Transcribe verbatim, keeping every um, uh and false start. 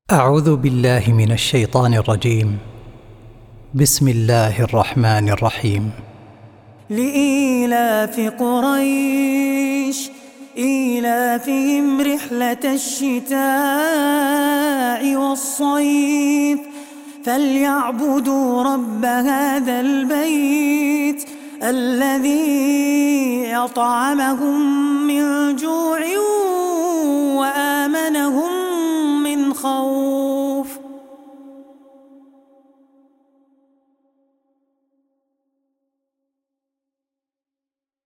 أعوذ بالله من الشيطان الرجيم. بسم الله الرحمن الرحيم. لإيلاف قريش إيلافهم رحلة الشتاء والصيف فليعبدوا رب هذا البيت الذي أطعمهم من جوع وآمنهم